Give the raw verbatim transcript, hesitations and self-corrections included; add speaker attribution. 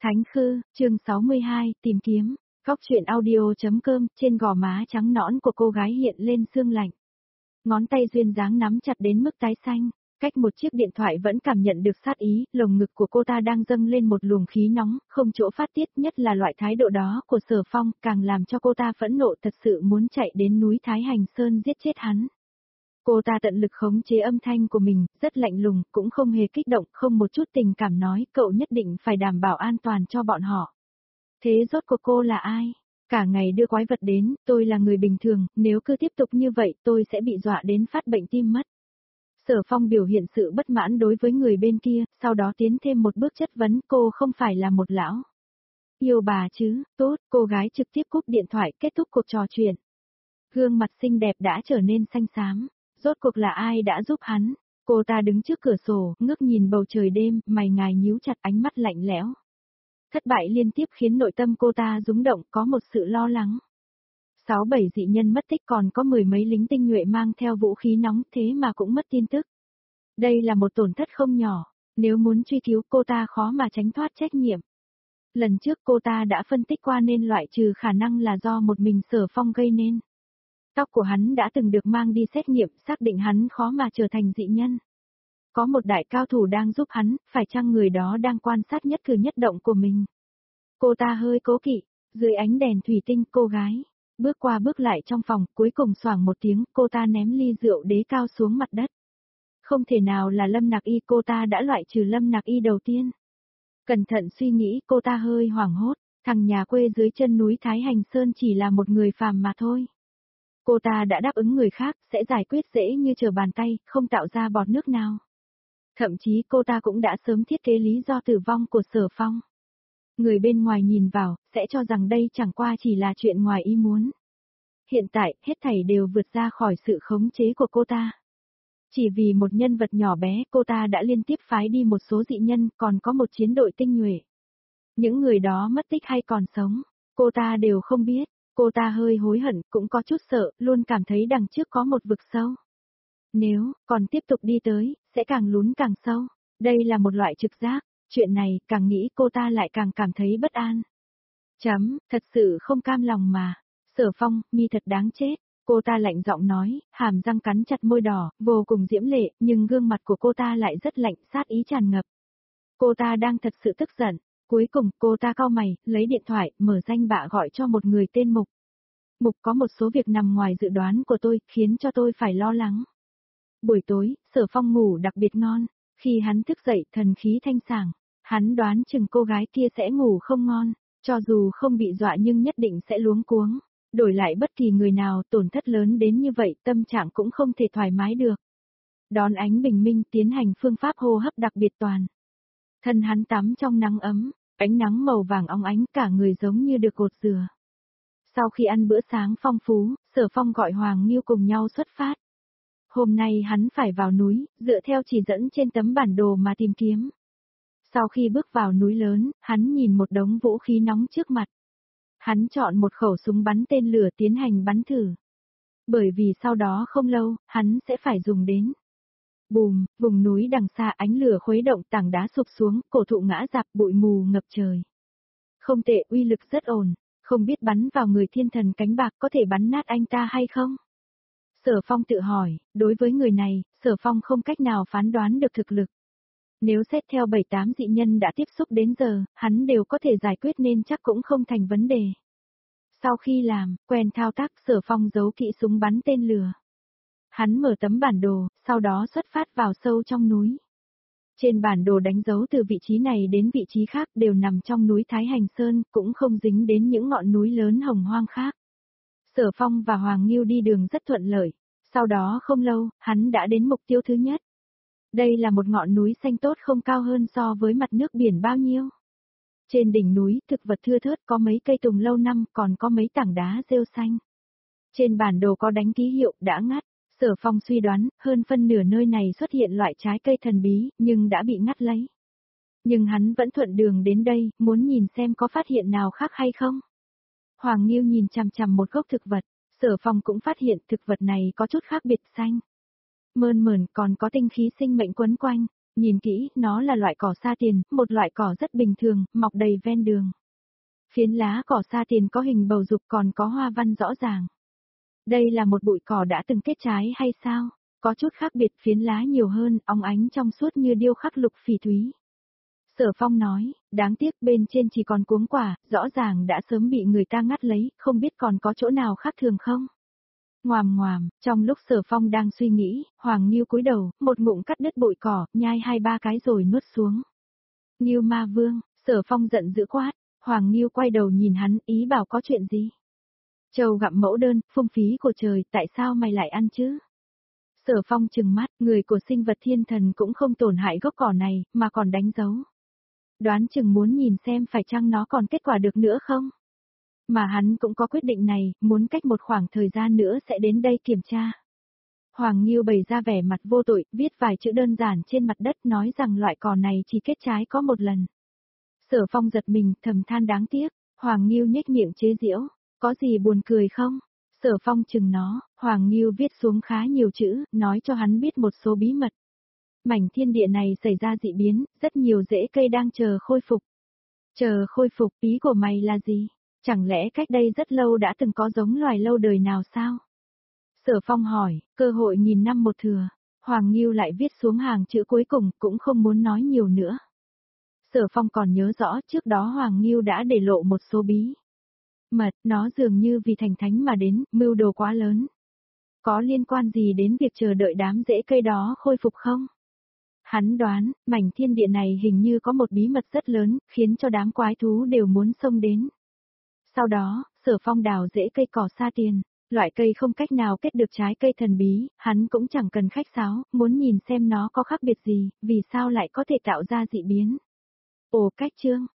Speaker 1: Thánh Khư, chương sáu mươi hai, tìm kiếm. Góc truyện audio.com, trên gò má trắng nõn của cô gái hiện lên sương lạnh. Ngón tay duyên dáng nắm chặt đến mức tái xanh, cách một chiếc điện thoại vẫn cảm nhận được sát ý, lồng ngực của cô ta đang dâng lên một luồng khí nóng, không chỗ phát tiết, nhất là loại thái độ đó của Sở Phong, càng làm cho cô ta phẫn nộ, thật sự muốn chạy đến núi Thái Hành Sơn giết chết hắn. Cô ta tận lực khống chế âm thanh của mình, rất lạnh lùng, cũng không hề kích động, không một chút tình cảm nói, cậu nhất định phải đảm bảo an toàn cho bọn họ. Thế rốt cuộc cô là ai? Cả ngày đưa quái vật đến, tôi là người bình thường, nếu cứ tiếp tục như vậy tôi sẽ bị dọa đến phát bệnh tim mất. Sở Phong biểu hiện sự bất mãn đối với người bên kia, sau đó tiến thêm một bước chất vấn, cô không phải là một lão yêu bà chứ? Tốt, cô gái trực tiếp cúp điện thoại, kết thúc cuộc trò chuyện. Gương mặt xinh đẹp đã trở nên xanh xám. Rốt cuộc là ai đã giúp hắn? Cô ta đứng trước cửa sổ, ngước nhìn bầu trời đêm, mày ngài nhíu chặt, ánh mắt lạnh lẽo. Thất bại liên tiếp khiến nội tâm cô ta rung động, có một sự lo lắng. Sáu bảy dị nhân mất tích, còn có mười mấy lính tinh nhuệ mang theo vũ khí nóng, thế mà cũng mất tin tức. Đây là một tổn thất không nhỏ, nếu muốn truy cứu cô ta khó mà tránh thoát trách nhiệm. Lần trước cô ta đã phân tích qua nên loại trừ khả năng là do một mình Sở Phong gây nên. Tóc của hắn đã từng được mang đi xét nghiệm, xác định hắn khó mà trở thành dị nhân. Có một đại cao thủ đang giúp hắn, phải chăng người đó đang quan sát nhất cử nhất động của mình? Cô ta hơi cố kỵ, dưới ánh đèn thủy tinh, cô gái bước qua bước lại trong phòng, cuối cùng xoảng một tiếng, cô ta ném ly rượu đế cao xuống mặt đất. Không thể nào là Lâm Nạc Y, cô ta đã loại trừ Lâm Nạc Y đầu tiên. Cẩn thận suy nghĩ, cô ta hơi hoảng hốt, thằng nhà quê dưới chân núi Thái Hành Sơn chỉ là một người phàm mà thôi. Cô ta đã đáp ứng người khác, sẽ giải quyết dễ như trở bàn tay, không tạo ra bọt nước nào. Thậm chí cô ta cũng đã sớm thiết kế lý do tử vong của Sở Phong. Người bên ngoài nhìn vào, sẽ cho rằng đây chẳng qua chỉ là chuyện ngoài ý muốn. Hiện tại, hết thảy đều vượt ra khỏi sự khống chế của cô ta. Chỉ vì một nhân vật nhỏ bé, cô ta đã liên tiếp phái đi một số dị nhân, còn có một chiến đội tinh nhuệ. Những người đó mất tích hay còn sống, cô ta đều không biết. Cô ta hơi hối hận, cũng có chút sợ, luôn cảm thấy đằng trước có một vực sâu. Nếu còn tiếp tục đi tới, sẽ càng lún càng sâu. Đây là một loại trực giác, chuyện này càng nghĩ cô ta lại càng cảm thấy bất an. Chấm, thật sự không cam lòng mà. Sở Phong, mi thật đáng chết. Cô ta lạnh giọng nói, hàm răng cắn chặt môi đỏ, vô cùng diễm lệ, nhưng gương mặt của cô ta lại rất lạnh, sát ý tràn ngập. Cô ta đang thật sự tức giận. Cuối cùng, cô ta cau mày, lấy điện thoại, mở danh bạ gọi cho một người tên Mục. Mục, có một số việc nằm ngoài dự đoán của tôi, khiến cho tôi phải lo lắng. Buổi tối, Sở Phong ngủ đặc biệt ngon. Khi hắn thức dậy, thần khí thanh sảng. Hắn đoán chừng cô gái kia sẽ ngủ không ngon. Cho dù không bị dọa nhưng nhất định sẽ luống cuống. Đổi lại bất kỳ người nào tổn thất lớn đến như vậy, tâm trạng cũng không thể thoải mái được. Đón ánh bình minh, tiến hành phương pháp hô hấp đặc biệt toàn. Thân hắn tắm trong nắng ấm, ánh nắng màu vàng óng ánh, cả người giống như được cột dừa. Sau khi ăn bữa sáng phong phú, Sở Phong gọi Hoàng Nghiêu cùng nhau xuất phát. Hôm nay hắn phải vào núi, dựa theo chỉ dẫn trên tấm bản đồ mà tìm kiếm. Sau khi bước vào núi lớn, hắn nhìn một đống vũ khí nóng trước mặt. Hắn chọn một khẩu súng bắn tên lửa tiến hành bắn thử. Bởi vì sau đó không lâu, hắn sẽ phải dùng đến. Bùm, vùng núi đằng xa, ánh lửa khuấy động, tảng đá sụp xuống, cổ thụ ngã rạp, bụi mù ngập trời. Không tệ, uy lực rất ổn, không biết bắn vào người thiên thần cánh bạc có thể bắn nát anh ta hay không? Sở Phong tự hỏi, đối với người này, Sở Phong không cách nào phán đoán được thực lực. Nếu xét theo bảy tám dị nhân đã tiếp xúc đến giờ, hắn đều có thể giải quyết nên chắc cũng không thành vấn đề. Sau khi làm, quen thao tác, Sở Phong giấu kỹ súng bắn tên lửa. Hắn mở tấm bản đồ, sau đó xuất phát vào sâu trong núi. Trên bản đồ đánh dấu từ vị trí này đến vị trí khác đều nằm trong núi Thái Hành Sơn, cũng không dính đến những ngọn núi lớn hồng hoang khác. Sở Phong và Hoàng Nghiêu đi đường rất thuận lợi, sau đó không lâu, hắn đã đến mục tiêu thứ nhất. Đây là một ngọn núi xanh tốt, không cao hơn so với mặt nước biển bao nhiêu. Trên đỉnh núi, thực vật thưa thớt, có mấy cây tùng lâu năm, còn có mấy tảng đá rêu xanh. Trên bản đồ có đánh ký hiệu, đã ngắt. Sở Phong suy đoán, hơn phân nửa nơi này xuất hiện loại trái cây thần bí, nhưng đã bị ngắt lấy. Nhưng hắn vẫn thuận đường đến đây, muốn nhìn xem có phát hiện nào khác hay không. Hoàng Nghiêu nhìn chằm chằm một gốc thực vật, Sở Phong cũng phát hiện thực vật này có chút khác biệt, xanh mơn mởn, còn có tinh khí sinh mệnh quấn quanh. Nhìn kỹ, nó là loại cỏ sa tiền, một loại cỏ rất bình thường, mọc đầy ven đường. Phiến lá cỏ sa tiền có hình bầu dục còn có hoa văn rõ ràng. Đây là một bụi cỏ đã từng kết trái hay sao? Có chút khác biệt, phiến lá nhiều hơn, óng ánh trong suốt như điêu khắc lục phỉ thúy. Sở Phong nói, đáng tiếc bên trên chỉ còn cuống quả, rõ ràng đã sớm bị người ta ngắt lấy, không biết còn có chỗ nào khác thường không? Ngoàm ngoàm, trong lúc Sở Phong đang suy nghĩ, Hoàng Nghiêu cúi đầu, một ngụm cắt đứt bụi cỏ, nhai hai ba cái rồi nuốt xuống. Nghiêu ma vương, Sở Phong giận dữ quát, Hoàng Nghiêu quay đầu nhìn hắn, ý bảo có chuyện gì? Trâu gặm mẫu đơn, phung phí của trời, tại sao mày lại ăn chứ? Sở Phong trừng mắt, người của sinh vật thiên thần cũng không tổn hại gốc cỏ này, mà còn đánh dấu. Đoán chừng muốn nhìn xem phải chăng nó còn kết quả được nữa không? Mà hắn cũng có quyết định này, muốn cách một khoảng thời gian nữa sẽ đến đây kiểm tra. Hoàng Nghiêu bày ra vẻ mặt vô tội, viết vài chữ đơn giản trên mặt đất nói rằng loại cỏ này chỉ kết trái có một lần. Sở Phong giật mình, thầm than đáng tiếc, Hoàng Nghiêu nhếch miệng chế giễu, có gì buồn cười không? Sở Phong chừng nó, Hoàng Nghiêu viết xuống khá nhiều chữ, nói cho hắn biết một số bí mật. Mảnh thiên địa này xảy ra dị biến, rất nhiều rễ cây đang chờ khôi phục. Chờ khôi phục, ý của mày là gì? Chẳng lẽ cách đây rất lâu đã từng có giống loài lâu đời nào sao? Sở Phong hỏi, cơ hội nghìn năm một thừa. Hoàng Nghiêu lại viết xuống hàng chữ cuối cùng, cũng không muốn nói nhiều nữa. Sở Phong còn nhớ rõ trước đó Hoàng Nghiêu đã để lộ một số bí mật, nó dường như vì thành thánh mà đến, mưu đồ quá lớn. Có liên quan gì đến việc chờ đợi đám rễ cây đó khôi phục không? Hắn đoán, mảnh thiên địa này hình như có một bí mật rất lớn, khiến cho đám quái thú đều muốn xông đến. Sau đó, Sở Phong đào rễ cây cỏ sa tiền, loại cây không cách nào kết được trái cây thần bí, hắn cũng chẳng cần khách sáo, muốn nhìn xem nó có khác biệt gì, vì sao lại có thể tạo ra dị biến. Ồ, cách chương,